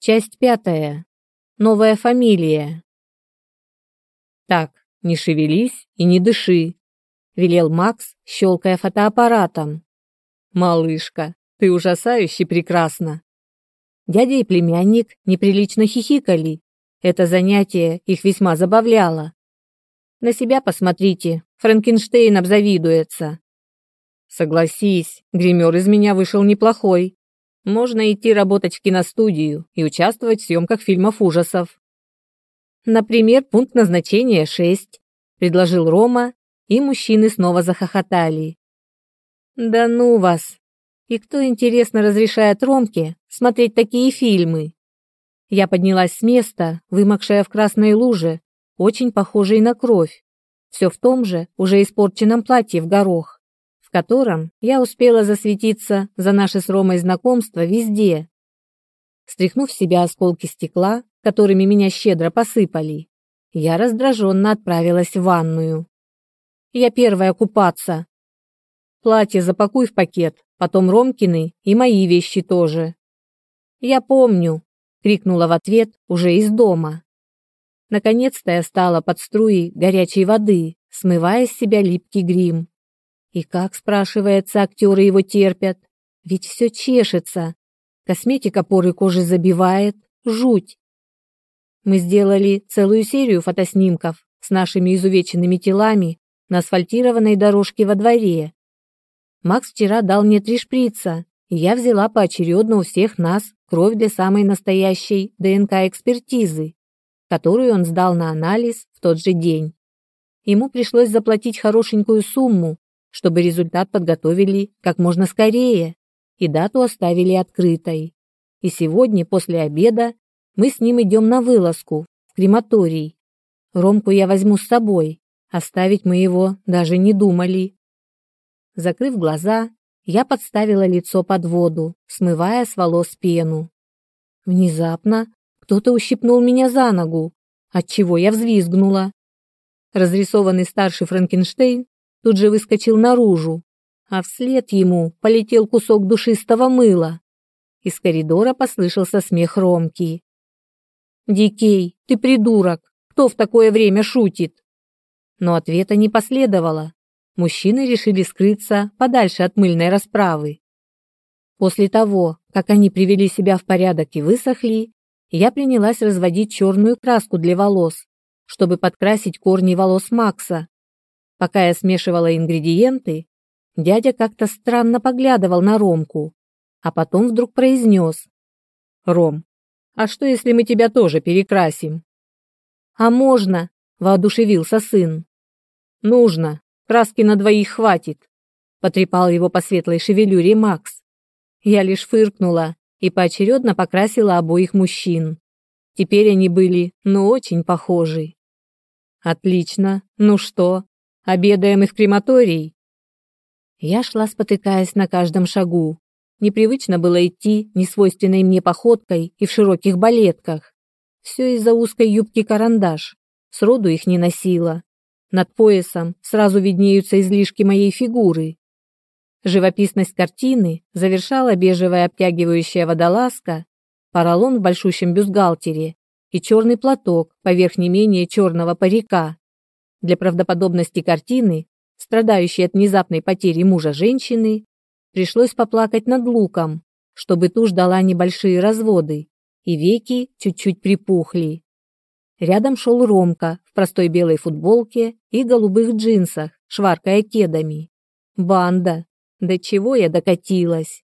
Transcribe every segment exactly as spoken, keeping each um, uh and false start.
Часть пятая. Новая фамилия. «Так, не шевелись и не дыши», — велел Макс, щелкая фотоаппаратом. «Малышка, ты ужасающе прекрасна». Дядя и племянник неприлично хихикали. Это занятие их весьма забавляло. «На себя посмотрите, Франкенштейн обзавидуется». «Согласись, гример из меня вышел неплохой. Можно идти работать в киностудию и участвовать в съемках фильмов ужасов». «Например, пункт назначения шесть», — предложил Рома, и мужчины снова захохотали. «Да ну вас! И кто, интересно, разрешает Ромке смотреть такие фильмы?» Я поднялась с места, вымокшая в красной луже, очень похожей на кровь, все в том же, уже испорченном платье в горох, в котором я успела засветиться за наше с Ромой знакомство везде. Стряхнув с себя осколки стекла, которыми меня щедро посыпали, я раздраженно отправилась в ванную. Я первая купаться. Платье запакуй в пакет, потом Ромкины и мои вещи тоже. Я помню, крикнула в ответ уже из дома. Наконец-то я стала под струей горячей воды, смывая с себя липкий грим. И как, спрашивается, актеры его терпят? Ведь все чешется. Косметика поры кожи забивает. Жуть. Мы сделали целую серию фотоснимков с нашими изувеченными телами на асфальтированной дорожке во дворе. Макс вчера дал мне три шприца, и я взяла поочередно у всех нас кровь для самой настоящей ДНК-экспертизы, которую он сдал на анализ в тот же день. Ему пришлось заплатить хорошенькую сумму, чтобы результат подготовили как можно скорее и дату оставили открытой. И сегодня, после обеда, мы с ним идем на вылазку, в крематорий. Ромку я возьму с собой, оставить мы его даже не думали. Закрыв глаза, я подставила лицо под воду, смывая с волос пену. Внезапно кто-то ущипнул меня за ногу, отчего я взвизгнула. Разрисованный старший Франкенштейн тут же выскочил наружу, а вслед ему полетел кусок душистого мыла. Из коридора послышался смех Ромки. «Дикей, ты придурок! Кто в такое время шутит?» Но ответа не последовало. Мужчины решили скрыться подальше от мыльной расправы. После того, как они привели себя в порядок и высохли, я принялась разводить черную краску для волос, чтобы подкрасить корни волос Макса. Пока я смешивала ингредиенты, дядя как-то странно поглядывал на Ромку, а потом вдруг произнес: «Ром, а что, если мы тебя тоже перекрасим?» «А можно?» – воодушевился сын. «Нужно. Краски на двоих хватит», – потрепал его по светлой шевелюре Макс. Я лишь фыркнула и поочередно покрасила обоих мужчин. Теперь они были, ну, очень похожи. «Отлично. Ну что, обедаем и в крематорий?» Я шла, спотыкаясь на каждом шагу. Непривычно было идти несвойственной мне походкой и в широких балетках. Все из-за узкой юбки-карандаш. Сроду их не носила. Над поясом сразу виднеются излишки моей фигуры. Живописность картины завершала бежевая обтягивающая водолазка, поролон в большущем бюстгальтере и черный платок поверх не менее черного парика. Для правдоподобности картины, страдающей от внезапной потери мужа женщины, пришлось поплакать над луком, чтобы тушь дала небольшие разводы, и веки чуть-чуть припухли. Рядом шел Ромка в простой белой футболке и голубых джинсах, шваркая кедами. Банда! До чего я докатилась?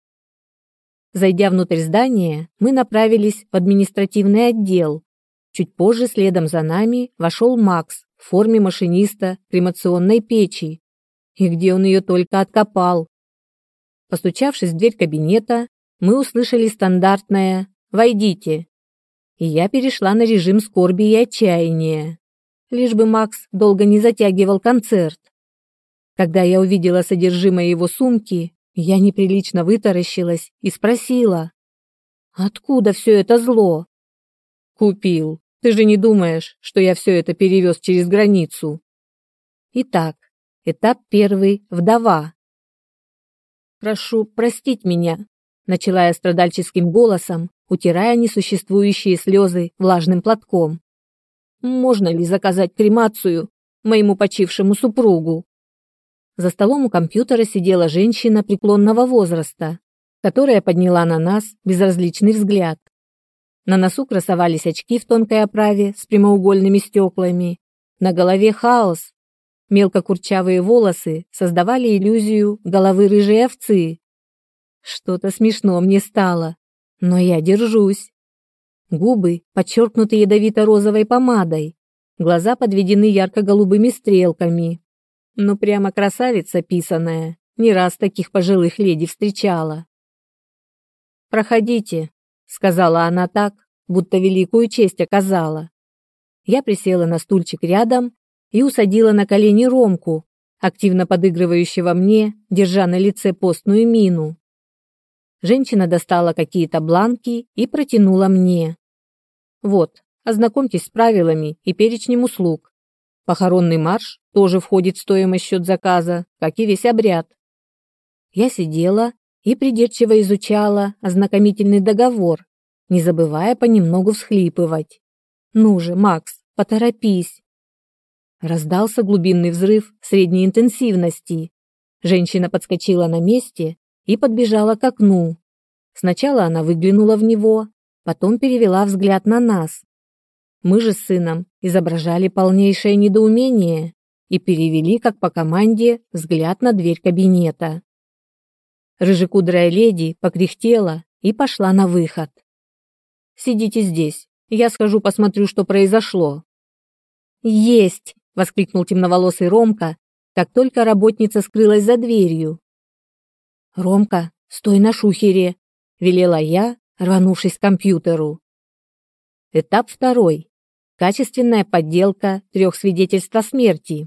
Зайдя внутрь здания, мы направились в административный отдел. Чуть позже следом за нами вошел Макс в форме машиниста кремационной печи. И где он ее только откопал? Постучавшись в дверь кабинета, мы услышали стандартное «Войдите». И я перешла на режим скорби и отчаяния. Лишь бы Макс долго не затягивал концерт. Когда я увидела содержимое его сумки, я неприлично вытаращилась и спросила: «Откуда все это зло?» «Купил. Ты же не думаешь, что я все это перевез через границу?» Итак, этап первый – вдова. «Прошу простить меня», – начала я страдальческим голосом, утирая несуществующие слезы влажным платком. «Можно ли заказать кремацию моему почившему супругу?» За столом у компьютера сидела женщина преклонного возраста, которая подняла на нас безразличный взгляд. На носу красовались очки в тонкой оправе с прямоугольными стеклами, на голове хаос. Мелкокурчавые волосы создавали иллюзию головы рыжей овцы. Что-то смешно мне стало, но я держусь. Губы подчеркнуты ядовито-розовой помадой, глаза подведены ярко-голубыми стрелками. Ну прямо красавица писаная, не раз таких пожилых леди встречала. «Проходите», — сказала она так, будто великую честь оказала. Я присела на стульчик рядом и усадила на колени Ромку, активно подыгрывающего мне, держа на лице постную мину. Женщина достала какие-то бланки и протянула мне. «Вот, ознакомьтесь с правилами и перечнем услуг. Похоронный марш тоже входит в стоимость счет заказа, как и весь обряд». Я сидела и придирчиво изучала ознакомительный договор, не забывая понемногу всхлипывать. «Ну же, Макс, поторопись!» Раздался глубинный взрыв средней интенсивности. Женщина подскочила на месте и подбежала к окну. Сначала она выглянула в него, потом перевела взгляд на нас. Мы же с сыном изображали полнейшее недоумение и перевели, как по команде, взгляд на дверь кабинета. Рыжекудрая леди покряхтела и пошла на выход. «Сидите здесь, я схожу посмотрю, что произошло». «Есть!» — воскликнул темноволосый Ромка, как только работница скрылась за дверью. «Ромка, стой на шухере!» — велела я, рванувшись к компьютеру. Этап второй. Качественная подделка трех свидетельств о смерти.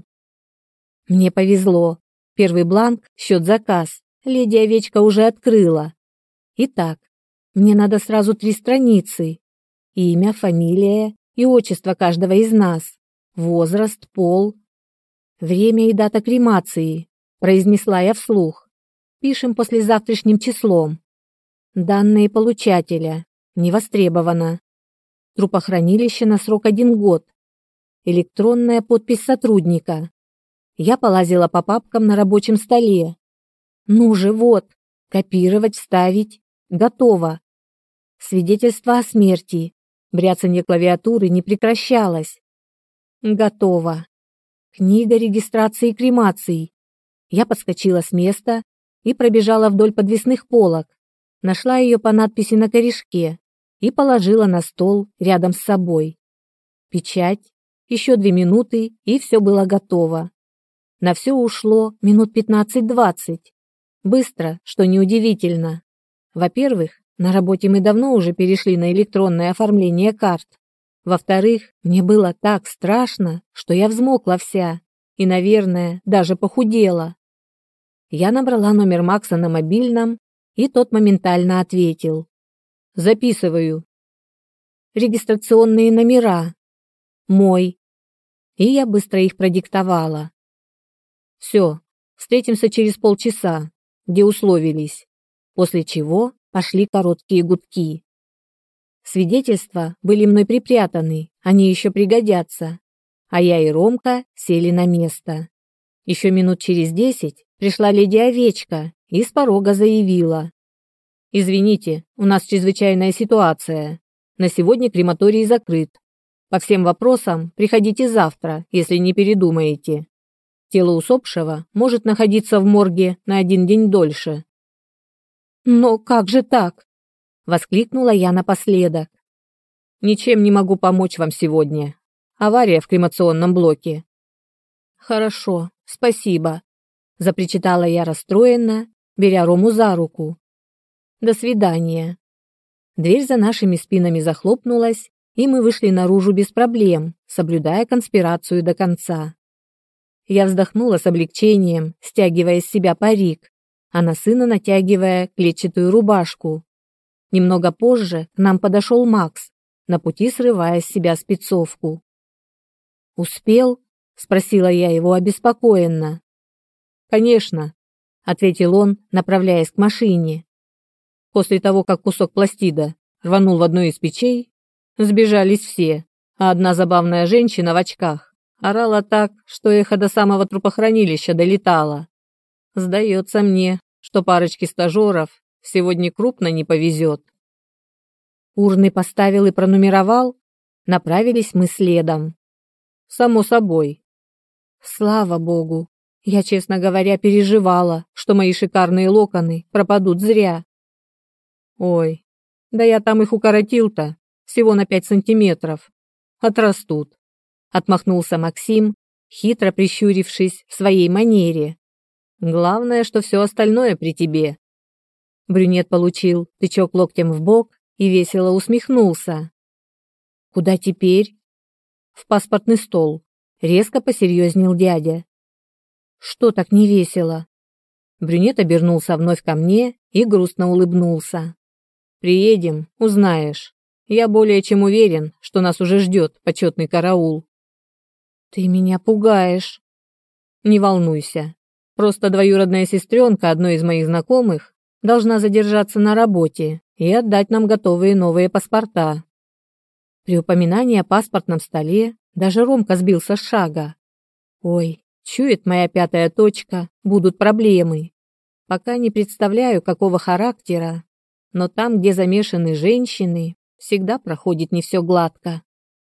Мне повезло. Первый бланк, счет-заказ, леди Овечка уже открыла. Итак, мне надо сразу три страницы. Имя, фамилия и отчество каждого из нас. Возраст, пол. Время и дата кремации, произнесла я вслух. Пишем послезавтрашним числом. Данные получателя. Не востребовано. Трупохранилище на срок один год. Электронная подпись сотрудника. Я полазила по папкам на рабочем столе. Ну же, вот. Копировать, вставить. Готово. Свидетельство о смерти. Бряцанье клавиатуры не прекращалось. Готово. Книга регистрации кремаций. Я подскочила с места и пробежала вдоль подвесных полок. Нашла ее по надписи на корешке и положила на стол рядом с собой. Печать. Еще две минуты, и все было готово. На все ушло минут пятнадцать-двадцать. Быстро, что неудивительно. Во-первых, на работе мы давно уже перешли на электронное оформление карт. Во-вторых, мне было так страшно, что я взмокла вся и, наверное, даже похудела. Я набрала номер Макса на мобильном, и тот моментально ответил. «Записываю». Регистрационные номера. Мой. И я быстро их продиктовала. «Все, встретимся через полчаса, где условились». После чего пошли короткие гудки. Свидетельства были мной припрятаны, они еще пригодятся. А я и Ромка сели на место. Еще минут через десять пришла леди Овечка и с порога заявила. «Извините, у нас чрезвычайная ситуация. На сегодня крематорий закрыт. По всем вопросам приходите завтра, если не передумаете. Тело усопшего может находиться в морге на один день дольше». «Но как же так?» — воскликнула я напоследок. «Ничем не могу помочь вам сегодня. Авария в кремационном блоке». «Хорошо, спасибо», — запричитала я расстроенно, беря Рому за руку. «До свидания». Дверь за нашими спинами захлопнулась, и мы вышли наружу без проблем, соблюдая конспирацию до конца. Я вздохнула с облегчением, стягивая с себя парик, а на сына натягивая клетчатую рубашку. Немного позже к нам подошел Макс, на пути срывая с себя спецовку. «Успел?» — спросила я его обеспокоенно. «Конечно», — ответил он, направляясь к машине. «После того, как кусок пластида рванул в одну из печей, сбежались все, а одна забавная женщина в очках орала так, что эхо до самого трупохранилища долетало. Сдается мне, что парочке стажеров сегодня крупно не повезет. Урны поставил и пронумеровал. Направились мы следом. Само собой. Слава богу. Я, честно говоря, переживала, что мои шикарные локоны пропадут зря. Ой, да я там их укоротил-то всего на пять сантиметров. Отрастут. Отмахнулся Максим, хитро прищурившись в своей манере. Главное, что все остальное при тебе. Брюнет получил тычок локтем в бок и весело усмехнулся. Куда теперь? В паспортный стол. Резко посерьезнел дядя. Что так не весело? Брюнет обернулся вновь ко мне и грустно улыбнулся. Приедем, узнаешь. Я более чем уверен, что нас уже ждет почетный караул. Ты меня пугаешь. Не волнуйся. Просто двоюродная сестренка одной из моих знакомых должна задержаться на работе и отдать нам готовые новые паспорта. При упоминании о паспортном столе даже Ромка сбился с шага. Ой, чует моя пятая точка, будут проблемы. Пока не представляю, какого характера, но там, где замешаны женщины, всегда проходит не все гладко.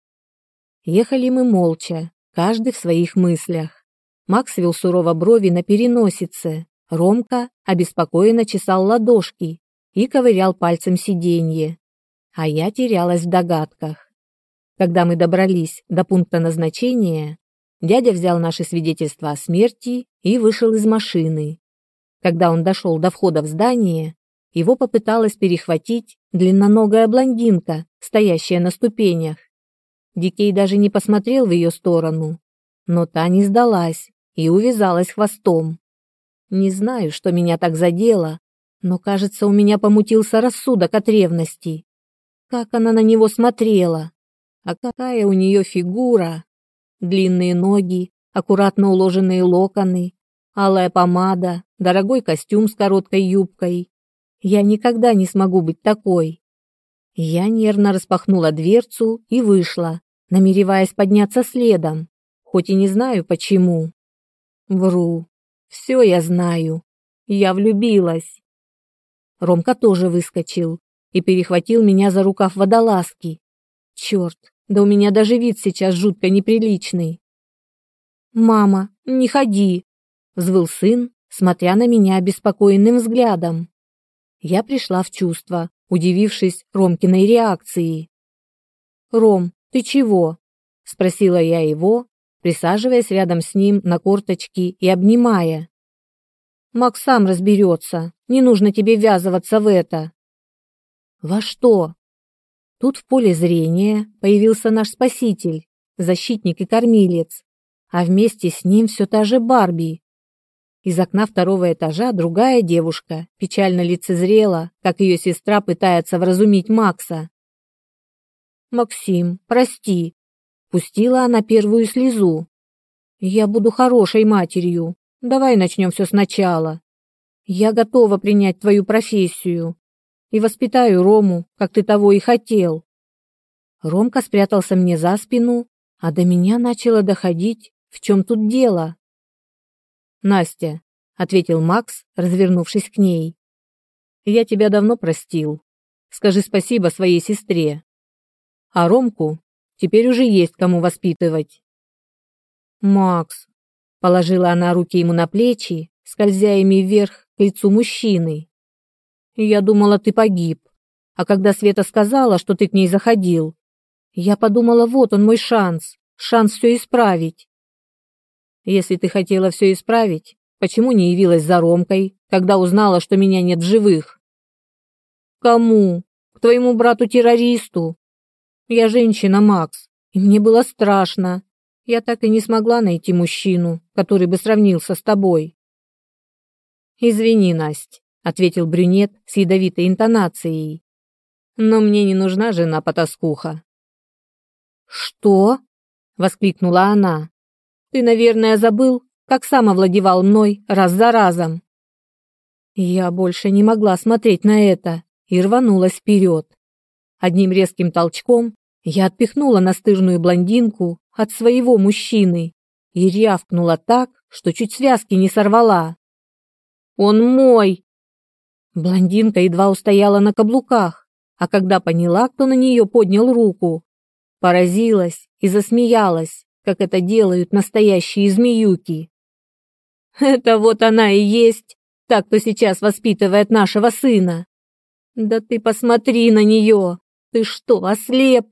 Ехали мы молча, каждый в своих мыслях. Макс вел сурово брови на переносице, Ромка обеспокоенно чесал ладошки и ковырял пальцем сиденье, а я терялась в догадках. Когда мы добрались до пункта назначения, дядя взял наши свидетельства о смерти и вышел из машины. Когда он дошел до входа в здание, его попыталась перехватить длинноногая блондинка, стоящая на ступенях. Дикей даже не посмотрел в ее сторону, но та не сдалась и увязалась хвостом. Не знаю, что меня так задело, но, кажется, у меня помутился рассудок от ревности. Как она на него смотрела! А какая у нее фигура! Длинные ноги, аккуратно уложенные локоны, алая помада, дорогой костюм с короткой юбкой. Я никогда не смогу быть такой. Я нервно распахнула дверцу и вышла, намереваясь подняться следом, хоть и не знаю почему. Вру. Все я знаю. Я влюбилась. Ромка тоже выскочил и перехватил меня за рукав водолазки. Черт, да у меня даже вид сейчас жутко неприличный. «Мама, не ходи!» — взвыл сын, смотря на меня обеспокоенным взглядом. Я пришла в чувство, удивившись Ромкиной реакции. «Ром, ты чего?» — спросила я его, присаживаясь рядом с ним на корточки и обнимая. «Макс сам разберется, не нужно тебе ввязываться в это». «Во что?» Тут в поле зрения появился наш спаситель, защитник и кормилец, а вместе с ним все та же Барби. Из окна второго этажа другая девушка печально лицезрела, как ее сестра пытается вразумить Макса. «Максим, прости», — пустила она первую слезу. «Я буду хорошей матерью. Давай начнем все сначала. Я готова принять твою профессию и воспитаю Рому, как ты того и хотел». Ромка спрятался мне за спину, а до меня начало доходить, в чем тут дело. «Настя», — ответил Макс, развернувшись к ней, — «я тебя давно простил. Скажи спасибо своей сестре. А Ромку теперь уже есть кому воспитывать». «Макс», — положила она руки ему на плечи, скользя ими вверх к лицу мужчины. «Я думала, ты погиб. А когда Света сказала, что ты к ней заходил, я подумала, вот он мой шанс, шанс все исправить». «Если ты хотела все исправить, почему не явилась за Ромкой, когда узнала, что меня нет в живых?» «Кому? К твоему брату-террористу. Я женщина, Макс, и мне было страшно. Я так и не смогла найти мужчину, который бы сравнился с тобой». «Извини, Насть», — ответил брюнет с ядовитой интонацией. «Но мне не нужна жена-потаскуха». «Что?» — воскликнула она. «Ты, наверное, забыл, как сам овладевал мной раз за разом». Я больше не могла смотреть на это и рванулась вперед. Одним резким толчком я отпихнула настырную блондинку от своего мужчины и рявкнула так, что чуть связки не сорвала. «Он мой!» Блондинка едва устояла на каблуках, а когда поняла, кто на нее поднял руку, поразилась и засмеялась, как это делают настоящие змеюки. «Это вот она и есть, та, кто сейчас воспитывает нашего сына. Да ты посмотри на нее! Ты что, ослеп?»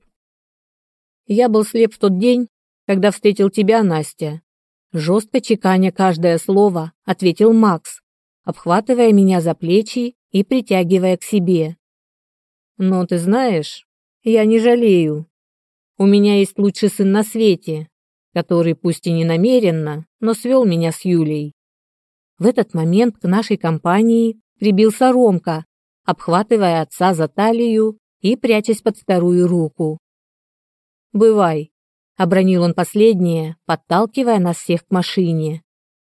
«Я был слеп в тот день, когда встретил тебя, Настя», жестко чеканя каждое слово, ответил Макс, обхватывая меня за плечи и притягивая к себе. «Но ты знаешь, я не жалею. У меня есть лучший сын на свете, который пусть и не намеренно, но свел меня с Юлей». В этот момент к нашей компании прибился Ромка, обхватывая отца за талию и прячась под вторую руку. «Бывай», — обронил он последнее, подталкивая нас всех к машине.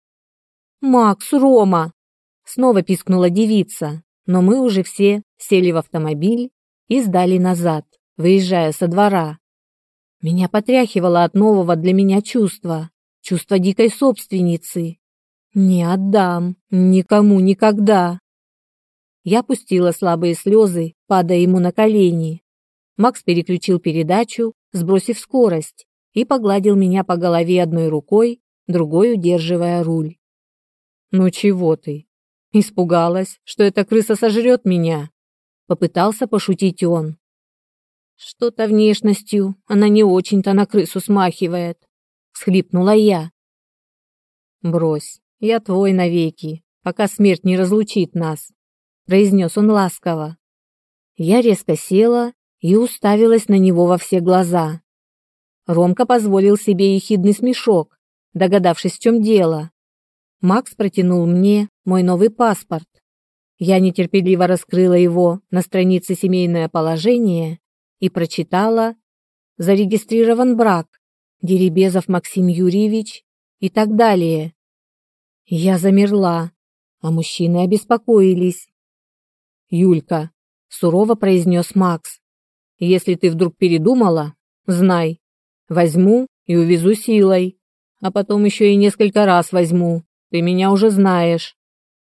«Макс, Рома!» — снова пискнула девица, но мы уже все сели в автомобиль и сдали назад, выезжая со двора. Меня потряхивало от нового для меня чувства, чувства дикой собственницы. Не отдам, никому никогда. Я пустила слабые слезы, падая ему на колени. Макс переключил передачу, сбросив скорость, и погладил меня по голове одной рукой, другой удерживая руль. «Ну чего ты? Испугалась, что эта крыса сожрет меня?» Попытался пошутить он. «Что-то внешностью она не очень-то на крысу смахивает», — всхлипнула я. «Брось, я твой навеки, пока смерть не разлучит нас», — произнес он ласково. Я резко села и уставилась на него во все глаза. Ромка позволил себе ехидный смешок, догадавшись, в чем дело. Макс протянул мне мой новый паспорт. Я нетерпеливо раскрыла его на странице «Семейное положение» и прочитала «Зарегистрирован брак, Дерибезов Максим Юрьевич» и так далее. Я замерла, а мужчины обеспокоились. «Юлька», — сурово произнес Макс, — «если ты вдруг передумала, знай, возьму и увезу силой, а потом еще и несколько раз возьму, ты меня уже знаешь».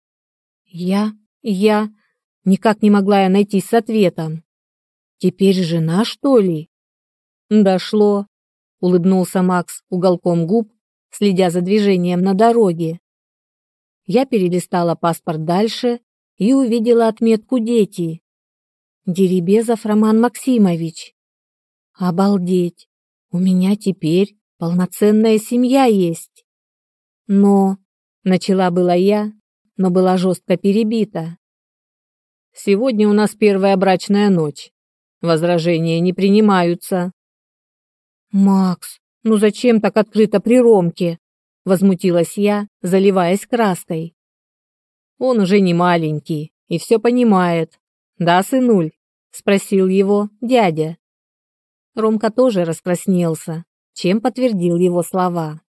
Я, я, никак не могла я найтись с ответом. Теперь жена, что ли? Дошло, улыбнулся Макс уголком губ, следя за движением на дороге. Я перелистала паспорт дальше и увидела отметку «Дети». Дерибезов Роман Максимович. Обалдеть! У меня теперь полноценная семья есть. Но, начала была я, но была жестко перебита. «Сегодня у нас первая брачная ночь. Возражения не принимаются». «Макс, ну зачем так открыто при Ромке?» — возмутилась я, заливаясь краской. «Он уже не маленький и все понимает. Да, сынуль?» — спросил его дядя. Ромка тоже раскраснелся, чем подтвердил его слова.